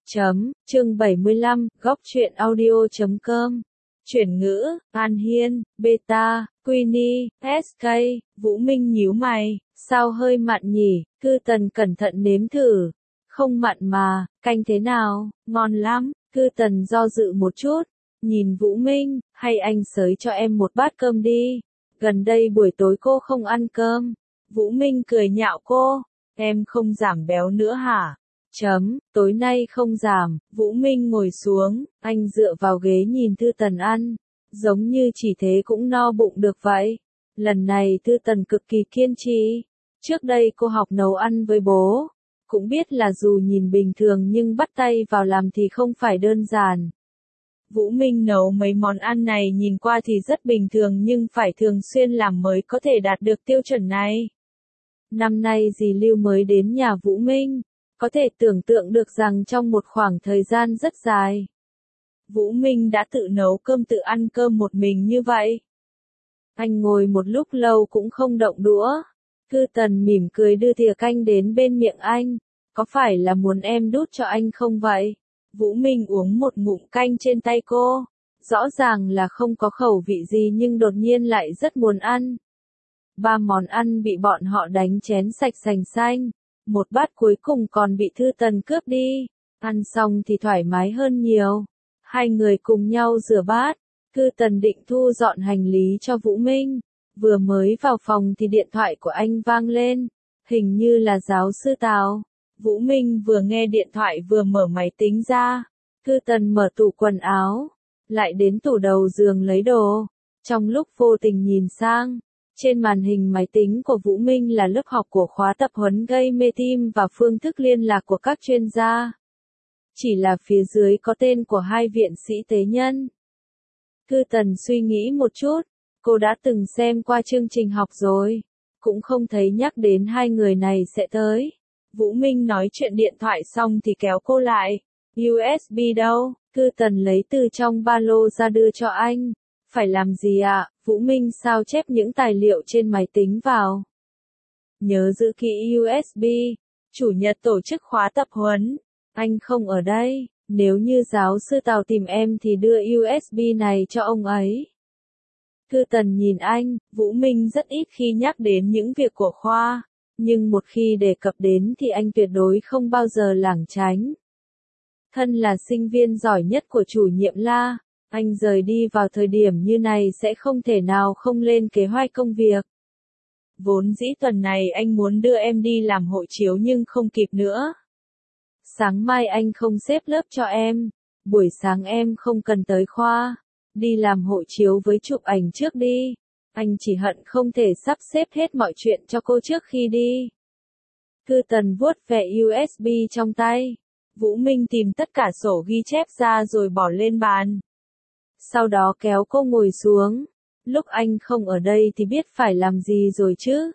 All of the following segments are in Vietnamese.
Chương 75, góc truyện audio.com. Chuyển ngữ, An Hiên, Beta, Queenie, SK, Vũ Minh nhíu mày, sao hơi mặn nhỉ, Cư Tần cẩn thận nếm thử. Không mặn mà, canh thế nào, ngon lắm, Cư Tần do dự một chút, nhìn Vũ Minh, hay anh xới cho em một bát cơm đi. Gần đây buổi tối cô không ăn cơm. Vũ Minh cười nhạo cô, em không giảm béo nữa hả? Tối nay không giảm, Vũ Minh ngồi xuống, anh dựa vào ghế nhìn Thư Tần ăn, giống như chỉ thế cũng no bụng được vậy. Lần này Thư Tần cực kỳ kiên trì, trước đây cô học nấu ăn với bố, cũng biết là dù nhìn bình thường nhưng bắt tay vào làm thì không phải đơn giản. Vũ Minh nấu mấy món ăn này nhìn qua thì rất bình thường nhưng phải thường xuyên làm mới có thể đạt được tiêu chuẩn này. Năm nay dì Lưu mới đến nhà Vũ Minh. Có thể tưởng tượng được rằng trong một khoảng thời gian rất dài, Vũ Minh đã tự nấu cơm tự ăn cơm một mình như vậy. Anh ngồi một lúc lâu cũng không động đũa. Cư Tần mỉm cười đưa thìa canh đến bên miệng anh. Có phải là muốn em đút cho anh không vậy? Vũ Minh uống một ngụm canh trên tay cô. Rõ ràng là không có khẩu vị gì nhưng đột nhiên lại rất muốn ăn. 3 món ăn bị bọn họ đánh chén sạch sành xanh. Một bát cuối cùng còn bị Thư Tần cướp đi. Ăn xong thì thoải mái hơn nhiều. Hai người cùng nhau rửa bát. Thư Tần định thu dọn hành lý cho Vũ Minh. Vừa mới vào phòng thì điện thoại của anh vang lên. Hình như là giáo sư Tào. Vũ Minh vừa nghe điện thoại vừa mở máy tính ra. Thư Tần mở tủ quần áo. Lại đến tủ đầu giường lấy đồ. Trong lúc vô tình nhìn sang. Trên màn hình máy tính của Vũ Minh là lớp học của khóa tập huấn gây mê tim và phương thức liên lạc của các chuyên gia. Chỉ là phía dưới có tên của hai viện sĩ tế nhân. Cư Tần suy nghĩ một chút, cô đã từng xem qua chương trình học rồi, cũng không thấy nhắc đến hai người này sẽ tới. Vũ Minh nói chuyện điện thoại xong thì kéo cô lại. USB đâu? Cư Tần lấy từ trong ba lô ra đưa cho anh. Phải làm gì ạ? Vũ Minh sao chép những tài liệu trên máy tính vào. Nhớ giữ kỹ USB. Chủ nhật tổ chức khóa tập huấn. Anh không ở đây. Nếu như giáo sư Tào tìm em thì đưa USB này cho ông ấy. Cư Tần nhìn anh. Vũ Minh rất ít khi nhắc đến những việc của khoa. Nhưng một khi đề cập đến thì anh tuyệt đối không bao giờ lảng tránh. Thân là sinh viên giỏi nhất của chủ nhiệm La. Anh rời đi vào thời điểm như này sẽ không thể nào không lên kế hoạch công việc. Vốn dĩ tuần này anh muốn đưa em đi làm hộ chiếu nhưng không kịp nữa. Sáng mai anh không xếp lớp cho em. Buổi sáng em không cần tới khoa. Đi làm hộ chiếu với chụp ảnh trước đi. Anh chỉ hận không thể sắp xếp hết mọi chuyện cho cô trước khi đi. Cư Tần vuốt ve USB trong tay. Vũ Minh tìm tất cả sổ ghi chép ra rồi bỏ lên bàn. Sau đó kéo cô ngồi xuống. Lúc anh không ở đây thì biết phải làm gì rồi chứ?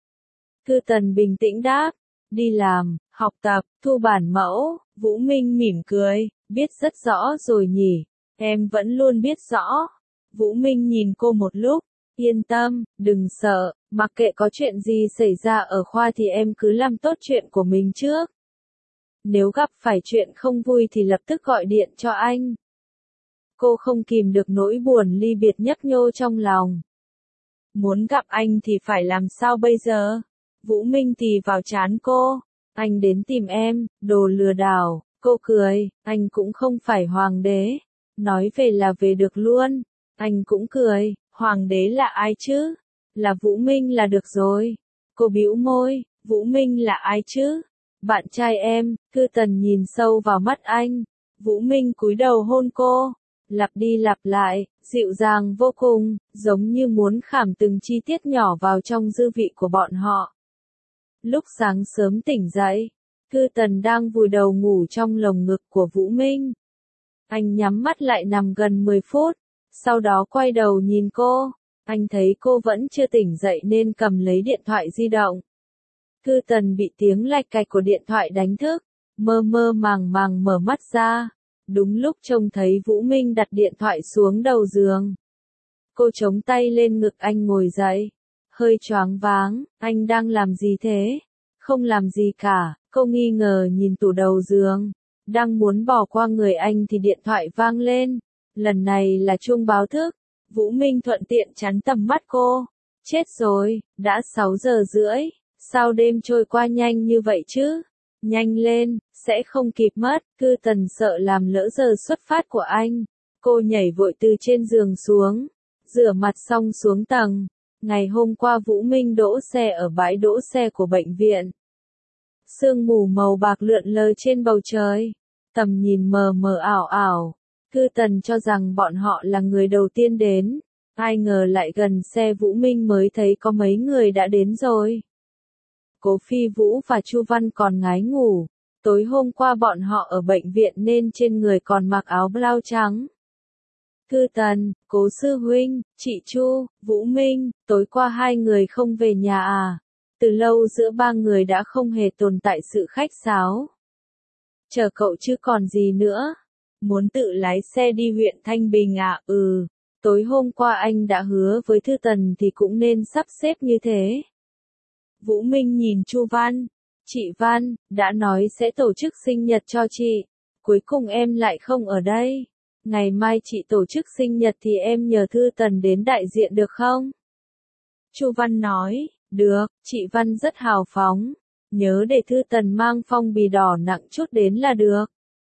Cư Tần bình tĩnh đáp. Đi làm, học tập, thu bản mẫu. Vũ Minh mỉm cười. Biết rất rõ rồi nhỉ. Em vẫn luôn biết rõ. Vũ Minh nhìn cô một lúc. Yên tâm, đừng sợ. Mặc kệ có chuyện gì xảy ra ở khoa thì em cứ làm tốt chuyện của mình trước. Nếu gặp phải chuyện không vui thì lập tức gọi điện cho anh. Cô không kìm được nỗi buồn ly biệt nhấp nhô trong lòng. Muốn gặp anh thì phải làm sao bây giờ? Vũ Minh tì vào trán cô. Anh đến tìm em, đồ lừa đảo. Cô cười, anh cũng không phải hoàng đế. Nói về là về được luôn. Anh cũng cười, hoàng đế là ai chứ? Là Vũ Minh là được rồi. Cô bĩu môi, Vũ Minh là ai chứ? Bạn trai em. Cư Tần nhìn sâu vào mắt anh. Vũ Minh cúi đầu hôn cô. Lặp đi lặp lại, dịu dàng vô cùng, giống như muốn khảm từng chi tiết nhỏ vào trong dư vị của bọn họ. Lúc sáng sớm tỉnh dậy, Cư Tần đang vùi đầu ngủ trong lồng ngực của Vũ Minh. Anh nhắm mắt lại nằm gần 10 phút, sau đó quay đầu nhìn cô. Anh thấy cô vẫn chưa tỉnh dậy nên cầm lấy điện thoại di động. Cư Tần bị tiếng lạch cạch của điện thoại đánh thức, mơ mơ màng màng mở mắt ra. Đúng lúc trông thấy Vũ Minh đặt điện thoại xuống đầu giường. Cô chống tay lên ngực anh ngồi dậy. Hơi choáng váng, anh đang làm gì thế? Không làm gì cả, cô nghi ngờ nhìn tủ đầu giường. Đang muốn bỏ qua người anh thì điện thoại vang lên. Lần này là chuông báo thức. Vũ Minh thuận tiện chắn tầm mắt cô. Chết rồi, đã 6 giờ rưỡi. Sao đêm trôi qua nhanh như vậy chứ? Nhanh lên, sẽ không kịp mất. Cư Tần sợ làm lỡ giờ xuất phát của anh. Cô nhảy vội từ trên giường xuống. Rửa mặt xong xuống tầng. Ngày hôm qua Vũ Minh đỗ xe ở bãi đỗ xe của bệnh viện. Sương mù màu bạc lượn lờ trên bầu trời. Tầm nhìn mờ mờ ảo ảo. Cư Tần cho rằng bọn họ là người đầu tiên đến. Ai ngờ lại gần xe Vũ Minh mới thấy có mấy người đã đến rồi. Cố Phi Vũ và Chu Văn còn ngái ngủ. Tối hôm qua bọn họ ở bệnh viện nên trên người còn mặc áo blau trắng. Cư Tần, Cố sư huynh, chị Chu, Vũ Minh, tối qua hai người không về nhà à? Từ lâu giữa ba người đã không hề tồn tại sự khách sáo. Chờ cậu chứ còn gì nữa. Muốn tự lái xe đi huyện Thanh Bình à? Ừ. Tối hôm qua anh đã hứa với Thư Tần thì cũng nên sắp xếp như thế. Vũ Minh nhìn Chu Văn. Chị Văn, đã nói sẽ tổ chức sinh nhật cho chị. Cuối cùng em lại không ở đây. Ngày mai chị tổ chức sinh nhật thì em nhờ Thư Tần đến đại diện được không? Chu Văn nói, được, chị Văn rất hào phóng. Nhớ để Thư Tần mang phong bì đỏ nặng chút đến là được.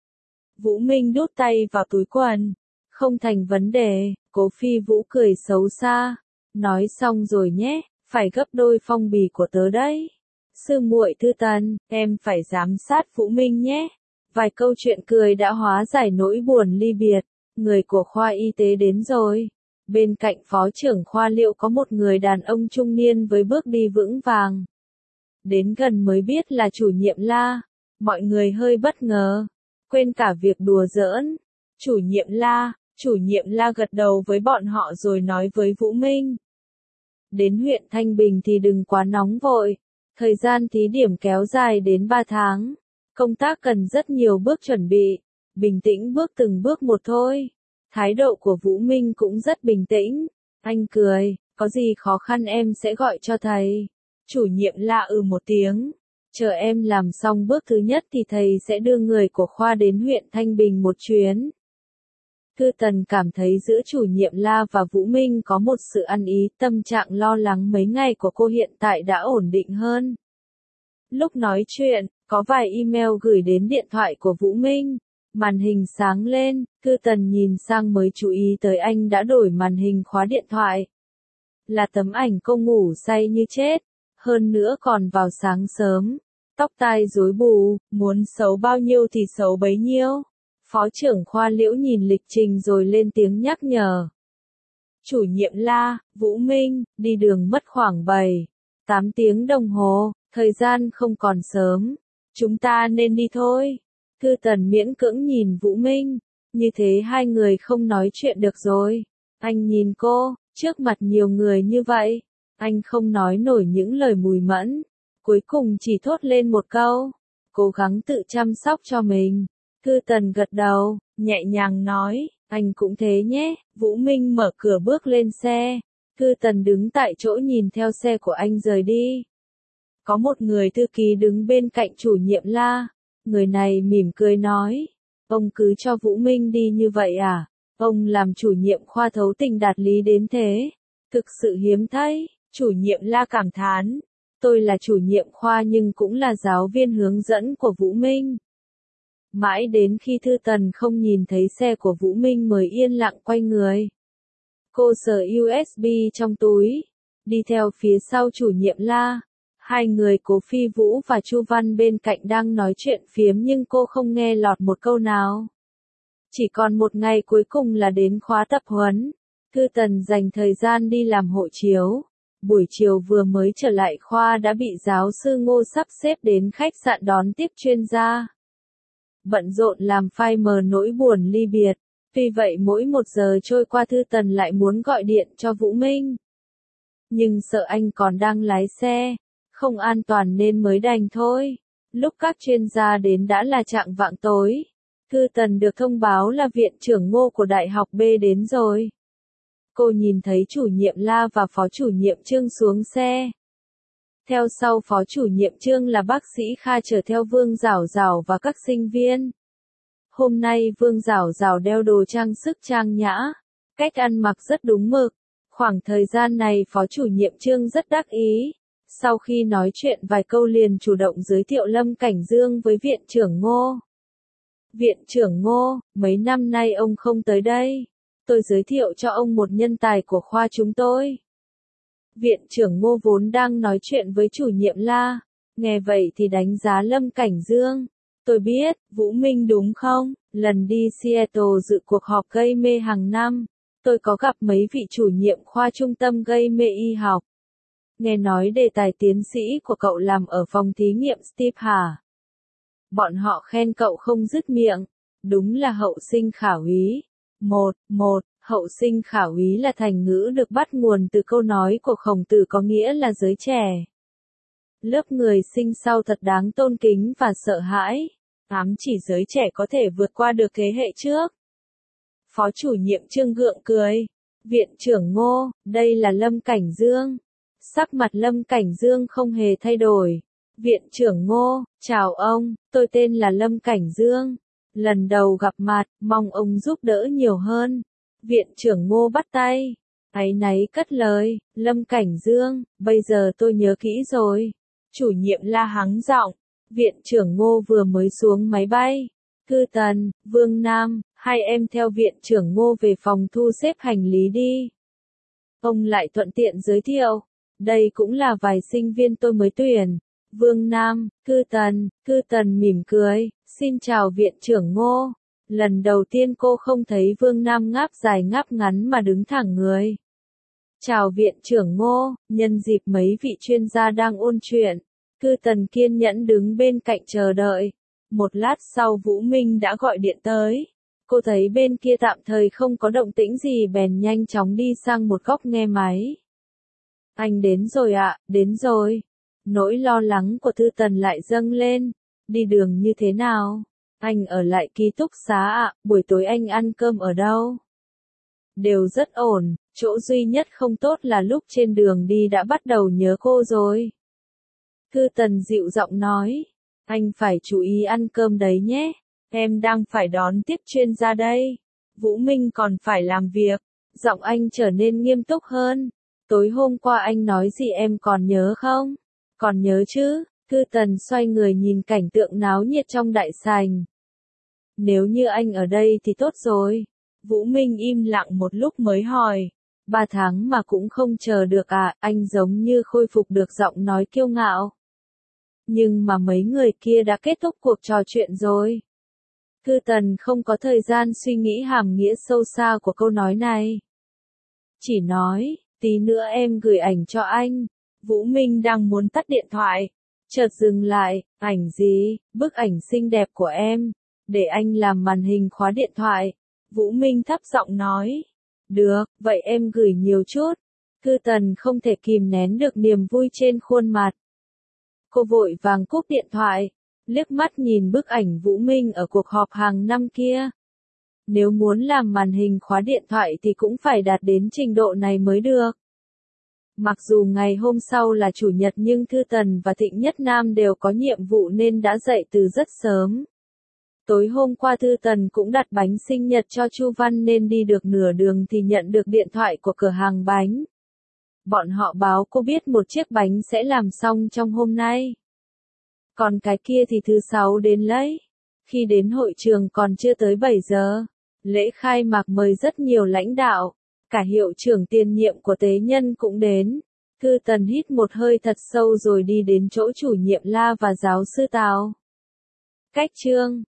Vũ Minh đút tay vào túi quần. Không thành vấn đề, Cố Phi Vũ cười xấu xa. Nói xong rồi nhé, phải gấp đôi phong bì của tớ đấy. Sư muội Thư Tần, em phải giám sát Vũ Minh nhé. Vài câu chuyện cười đã hóa giải nỗi buồn ly biệt. Người của khoa y tế đến rồi. Bên cạnh phó trưởng khoa Liệu có một người đàn ông trung niên với bước đi vững vàng. Đến gần mới biết là chủ nhiệm La. Mọi người hơi bất ngờ. Quên cả việc đùa giỡn. Chủ nhiệm La gật đầu với bọn họ rồi nói với Vũ Minh. Đến huyện Thanh Bình thì đừng quá nóng vội. Thời gian thí điểm kéo dài đến 3 tháng. Công tác cần rất nhiều bước chuẩn bị. Bình tĩnh bước từng bước một thôi. Thái độ của Vũ Minh cũng rất bình tĩnh. Anh cười, có gì khó khăn em sẽ gọi cho thầy. Chủ nhiệm La một tiếng. Chờ em làm xong bước thứ nhất thì thầy sẽ đưa người của khoa đến huyện Thanh Bình một chuyến. Cư Tần cảm thấy giữa chủ nhiệm La và Vũ Minh có một sự ăn ý, tâm trạng lo lắng mấy ngày của cô hiện tại đã ổn định hơn. Lúc nói chuyện, có vài email gửi đến điện thoại của Vũ Minh. Màn hình sáng lên, Cư Tần nhìn sang mới chú ý tới anh đã đổi màn hình khóa điện thoại. Là tấm ảnh cô ngủ say như chết, hơn nữa còn vào sáng sớm. Tóc tai rối bù, muốn xấu bao nhiêu thì xấu bấy nhiêu. Phó trưởng khoa Liễu nhìn lịch trình rồi lên tiếng nhắc nhở. Chủ nhiệm La, Vũ Minh, đi đường mất khoảng 7-8 tiếng đồng hồ, thời gian không còn sớm. Chúng ta nên đi thôi. Cư Tần miễn cưỡng nhìn Vũ Minh. Như thế hai người không nói chuyện được rồi. Anh nhìn cô, trước mặt nhiều người như vậy. Anh không nói nổi những lời mùi mẫn. Cuối cùng chỉ thốt lên một câu. Cố gắng tự chăm sóc cho mình. Cư Tần gật đầu, nhẹ nhàng nói, anh cũng thế nhé. Vũ Minh mở cửa bước lên xe. Cư Tần đứng tại chỗ nhìn theo xe của anh rời đi. Có một người thư ký đứng bên cạnh chủ nhiệm La. Người này mỉm cười nói, ông cứ cho Vũ Minh đi như vậy à? Ông làm chủ nhiệm khoa thấu tình đạt lý đến thế. Thực sự hiếm thấy, chủ nhiệm La cảm thán. Tôi là chủ nhiệm khoa nhưng cũng là giáo viên hướng dẫn của Vũ Minh. Mãi đến khi Thư Tần không nhìn thấy xe của Vũ Minh mới yên lặng quay người. Cô sờ USB trong túi, đi theo phía sau chủ nhiệm La. Hai người Cố Phi Vũ và Chu Văn bên cạnh đang nói chuyện phiếm nhưng cô không nghe lọt một câu nào. Chỉ còn một ngày cuối cùng là đến khóa tập huấn. Thư Tần dành thời gian đi làm hộ chiếu. Buổi chiều vừa mới trở lại khoa đã bị giáo sư Ngô sắp xếp đến khách sạn đón tiếp chuyên gia. Bận rộn làm phai mờ nỗi buồn ly biệt. Vì vậy mỗi 1 giờ trôi qua Thư Tần lại muốn gọi điện cho Vũ Minh. Nhưng sợ anh còn đang lái xe. Không an toàn nên mới đành thôi. Lúc các chuyên gia đến đã là chạng vạng tối. Thư Tần được thông báo là viện trưởng Ngô của Đại học B đến rồi. Cô nhìn thấy chủ nhiệm La và phó chủ nhiệm Trương xuống xe. Theo sau phó chủ nhiệm Trương là bác sĩ Kha chở theo Vương Giảo Giảo và các sinh viên. Hôm nay Vương Giảo Giảo đeo đồ trang sức trang nhã, cách ăn mặc rất đúng mực. Khoảng thời gian này phó chủ nhiệm Trương rất đắc ý. Sau khi nói chuyện vài câu liền chủ động giới thiệu Lâm Cảnh Dương với viện trưởng Ngô. Viện trưởng Ngô, mấy năm nay ông không tới đây. Tôi giới thiệu cho ông một nhân tài của khoa chúng tôi. Viện trưởng Ngô vốn đang nói chuyện với chủ nhiệm La. Nghe vậy thì đánh giá Lâm Cảnh Dương. Tôi biết, Vũ Minh đúng không? Lần đi Seattle dự cuộc họp gây mê hàng năm. Tôi có gặp mấy vị chủ nhiệm khoa trung tâm gây mê y học. Nghe nói đề tài tiến sĩ của cậu làm ở phòng thí nghiệm Steve hả? Bọn họ khen cậu không dứt miệng. Đúng là hậu sinh khả úy. Hậu sinh khả úy là thành ngữ được bắt nguồn từ câu nói của Khổng Tử có nghĩa là giới trẻ. Lớp người sinh sau thật đáng tôn kính và sợ hãi. Ám chỉ giới trẻ có thể vượt qua được thế hệ trước. Phó chủ nhiệm Trương gượng cười. Viện trưởng Ngô, đây là Lâm Cảnh Dương. Sắc mặt Lâm Cảnh Dương không hề thay đổi. Viện trưởng Ngô, chào ông, tôi tên là Lâm Cảnh Dương. Lần đầu gặp mặt, mong ông giúp đỡ nhiều hơn. Viện trưởng Ngô bắt tay. Áy náy cất lời, Lâm Cảnh Dương, bây giờ tôi nhớ kỹ rồi. Chủ nhiệm La hắng giọng. Viện trưởng Ngô vừa mới xuống máy bay. Cư Tần, Vương Nam, hai em theo viện trưởng Ngô về phòng thu xếp hành lý đi. Ông lại thuận tiện giới thiệu. Đây cũng là vài sinh viên tôi mới tuyển. Vương Nam, Cư Tần mỉm cười. Xin chào viện trưởng Ngô. Lần đầu tiên cô không thấy Vương Nam ngáp dài ngáp ngắn mà đứng thẳng người. Chào viện trưởng Ngô, nhân dịp mấy vị chuyên gia đang ôn chuyện. Cư Tần kiên nhẫn đứng bên cạnh chờ đợi. Một lát sau Vũ Minh đã gọi điện tới. Cô thấy bên kia tạm thời không có động tĩnh gì bèn nhanh chóng đi sang một góc nghe máy. Anh đến rồi ạ, đến rồi. Nỗi lo lắng của Thư Tần lại dâng lên. Đi đường như thế nào? Anh ở lại ký túc xá ạ, buổi tối anh ăn cơm ở đâu? Đều rất ổn, chỗ duy nhất không tốt là lúc trên đường đi đã bắt đầu nhớ cô rồi. Thư Tần dịu giọng nói, anh phải chú ý ăn cơm đấy nhé, em đang phải đón tiếp chuyên gia đây. Vũ Minh còn phải làm việc, giọng anh trở nên nghiêm túc hơn. Tối hôm qua anh nói gì em còn nhớ không? Còn nhớ chứ? Thư Tần xoay người nhìn cảnh tượng náo nhiệt trong đại sảnh. Nếu như anh ở đây thì tốt rồi. Vũ Minh im lặng một lúc mới hỏi. 3 tháng mà cũng không chờ được à, anh giống như khôi phục được giọng nói kiêu ngạo. Nhưng mà mấy người kia đã kết thúc cuộc trò chuyện rồi. Thư Tần không có thời gian suy nghĩ hàm nghĩa sâu xa của câu nói này. Chỉ nói, tí nữa em gửi ảnh cho anh. Vũ Minh đang muốn tắt điện thoại. Chợt dừng lại, ảnh gì, bức ảnh xinh đẹp của em. Để anh làm màn hình khóa điện thoại. Vũ Minh thấp giọng nói. Được, vậy em gửi nhiều chút. Thư Tần không thể kìm nén được niềm vui trên khuôn mặt. Cô vội vàng cúp điện thoại, liếc mắt nhìn bức ảnh Vũ Minh ở cuộc họp hàng năm kia. Nếu muốn làm màn hình khóa điện thoại thì cũng phải đạt đến trình độ này mới được. Mặc dù ngày hôm sau là chủ nhật nhưng Thư Tần và Thịnh Nhất Nam đều có nhiệm vụ nên đã dậy từ rất sớm. Tối hôm qua Thư Tần cũng đặt bánh sinh nhật cho Chu Văn nên đi được nửa đường thì nhận được điện thoại của cửa hàng bánh. Bọn họ báo cô biết một chiếc bánh sẽ làm xong trong hôm nay. Còn cái kia thì thứ 6 đến lấy. Khi đến hội trường còn chưa tới 7 giờ. Lễ khai mạc mời rất nhiều lãnh đạo. Cả hiệu trưởng tiền nhiệm của tế nhân cũng đến. Thư Tần hít một hơi thật sâu rồi đi đến chỗ chủ nhiệm La và giáo sư Tào. Cách chương